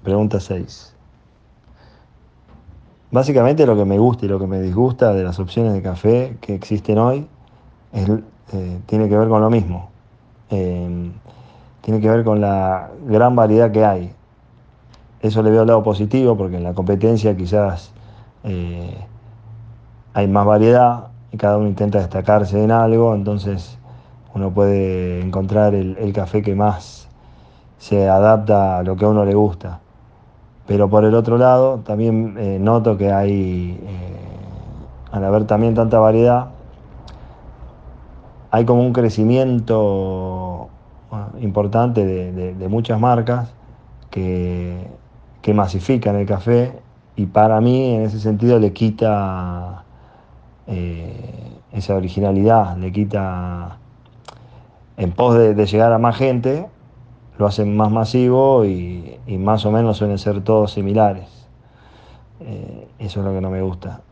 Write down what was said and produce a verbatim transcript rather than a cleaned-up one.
Pregunta seis. Básicamente lo que me gusta y lo que me disgusta de las opciones de café que existen hoy es, eh, tiene que ver con lo mismo. Eh, tiene que ver con la gran variedad que hay. Eso le veo el lado positivo porque en la competencia quizás eh, hay más variedad y cada uno intenta destacarse en algo, entonces uno puede encontrar el, el café que más se adapta a lo que a uno le gusta. Pero por el otro lado, también eh, noto que hay, eh, al haber también tanta variedad, hay como un crecimiento bueno, importante de, de- de muchas marcas que, que masifican el café y para mí en ese sentido le quita eh, esa originalidad, le quita, en pos de, de llegar a más gente, lo hacen más masivo y, y más o menos suelen ser todos similares. Eh, eso es lo que no me gusta.